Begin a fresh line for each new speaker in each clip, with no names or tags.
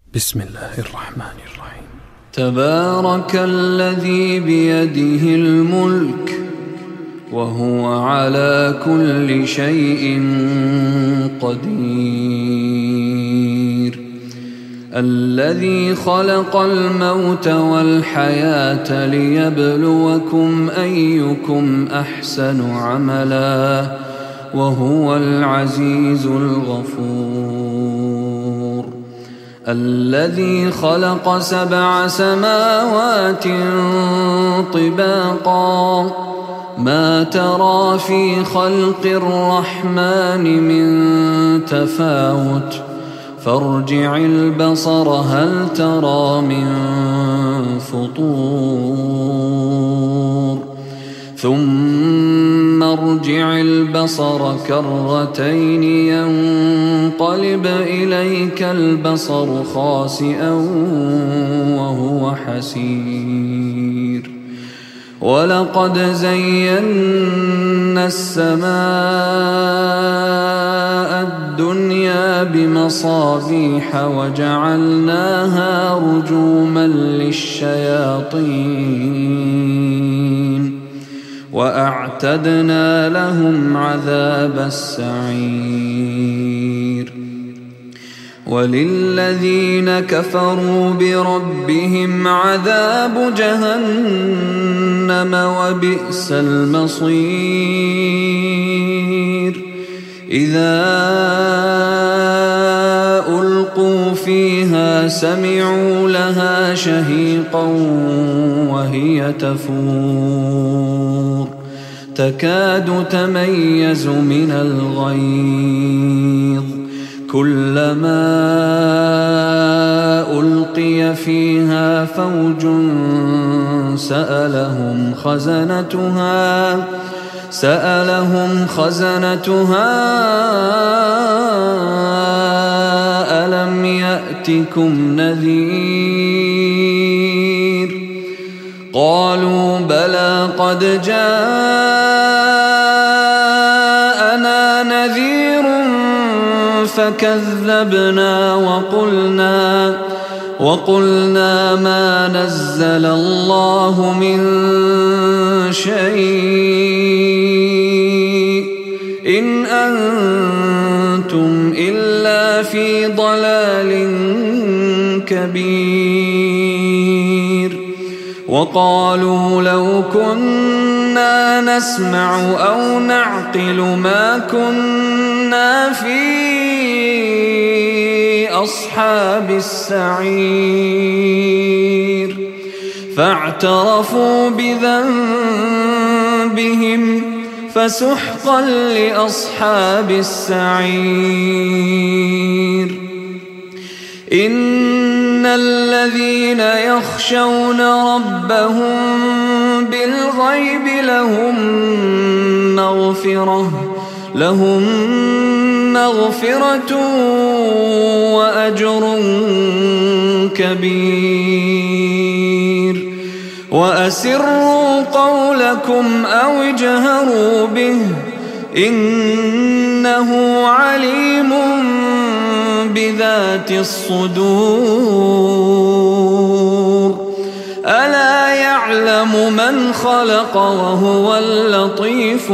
بسم الله الرحمن الرحيم.
تبارك الذي بيده الملك وهو على كل شيء قدير، الذي خلق الموت والحياة ليبلوكم أيكم أحسن عملا وهو العزيز الغفور، الذي خلق 7 سماوات طباقا ما ترى في خلق الرحمن من تفاوت فارجع البصر هل ترى من فطور ثم ارجع البصر كرتين ينقلب إليك البصر خاسئا وهو حسير، ولقد زينا السماء الدنيا بمصابيح وجعلناها رجوما للشياطين وأعتدنا لهم عذاب السعير، وللذين كفروا بربهم عذاب جهنم وبئس المصير، إذا ألقوا فيها سمعوا لها شهيقا وهي تفور تكاد تميز من الغيظ، كلما ألقي فيها فوج سألهم خزنتها ألم يأتكم نذير، قالوا بلى قد جاءنا نذير فكذبنا وقلنا ما نزل الله من شيء إن أنتم إلا في ضلال كبير، وقالوا لو كنا نسمع أو نعقل ما كنا في أصحاب السعير، فاعترفوا بذنبهم فسحقا لأصحاب السعير، إن الذين يخشون ربهم بالغيب لهم مغفرة وأجر كبير، وأسروا قولكم أو اجهروا به إنه عليم بذات الصدور، ألا يعلم من خلق وهو اللطيف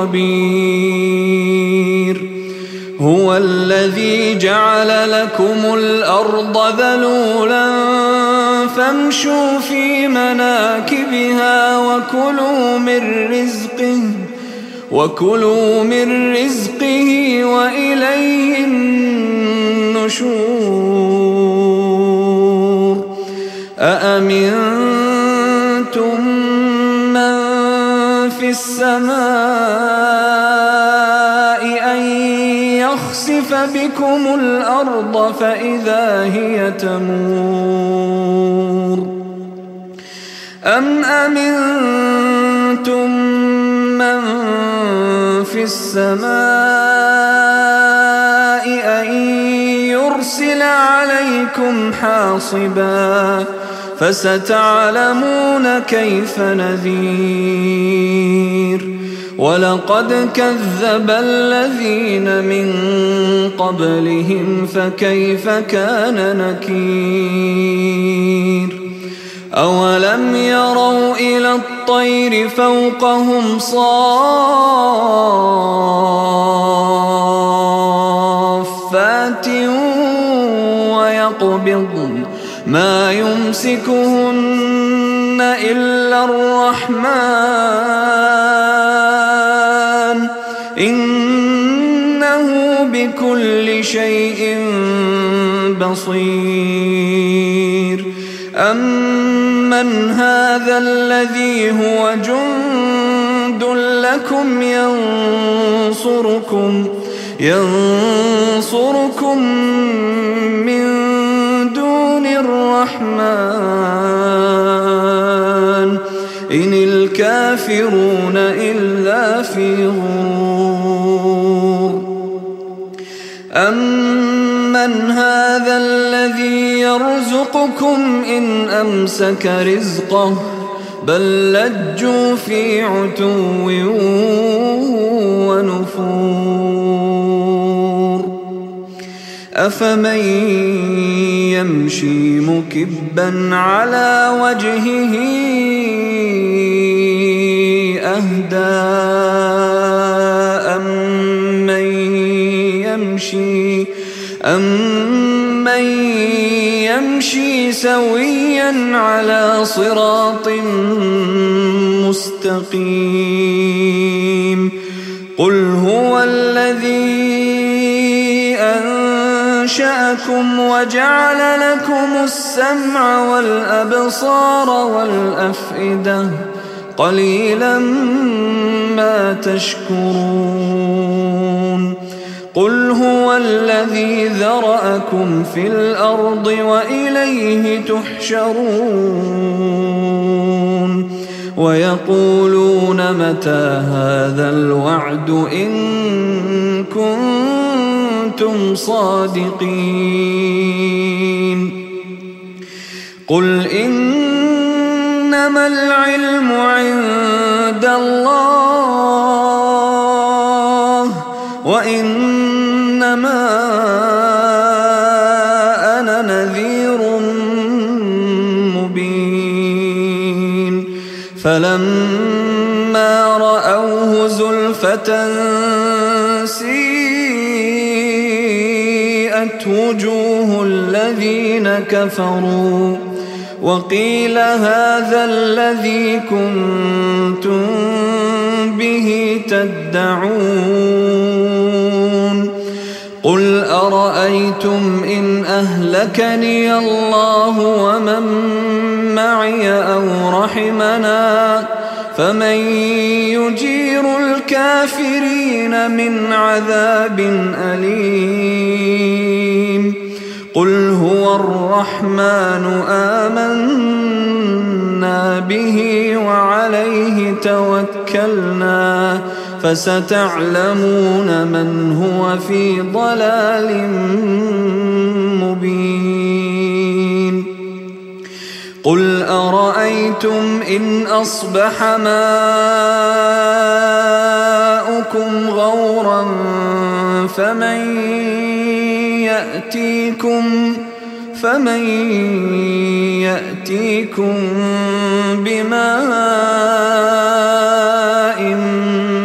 الخبير، هو الذي جعل لكم الأرض ذلولا فامشوا في مناكبها وكلوا من رزقه وإليه النشور، أأمنتم من في السماء أن يخسف بكم الأرض فإذا هي تمور، أم أمنتم من في السماء أن يرسل عليكم حاصبا فستعلمون كيف نذير، ولقد كذب الذين من قبلهم فكيف كان نكير أولم يروا إلى الطير فوقهم صافات ويقبضن ما يمسكهن إلا الرحمن إنه بكل شيء بصير أمن هذا الذي هو جند لكم ينصركم من دون الرحمن إن الكافرون إلا في غرور أمن هذا الذي يرزقكم إن أمسك رزقه بل لجوا في عتو ونفور أفمن يمشي مكبا على وجهه أهدى أمن يمشي سويا على صراط مستقيم قل هو الذي أنشأكم وجعل لكم السمع والأبصار والأفئدة قليلا ما تشكرون قل هو الذي ذرأكم في الأرض وإليه تحشرون ويقولون متى هذا الوعد إن كنتم صادقين قل إنما العلم عند الله وإنما أنا نذير مبين فلما رأوه زلفة سيئت وجوه الذين كفروا وقيل هذا الذي كنتم به تدعون قل أرأيتم إن أهلكني الله ومن معي أو رحمنا فمن يجير الكافرين من عذاب أليم قل هو الرحمن آمنا به وعليه توكلنا فستعلمون من هو في ضلال مبين قل أرأيتم إن أصبح ماؤكم غورا فمن يأتيكم بماء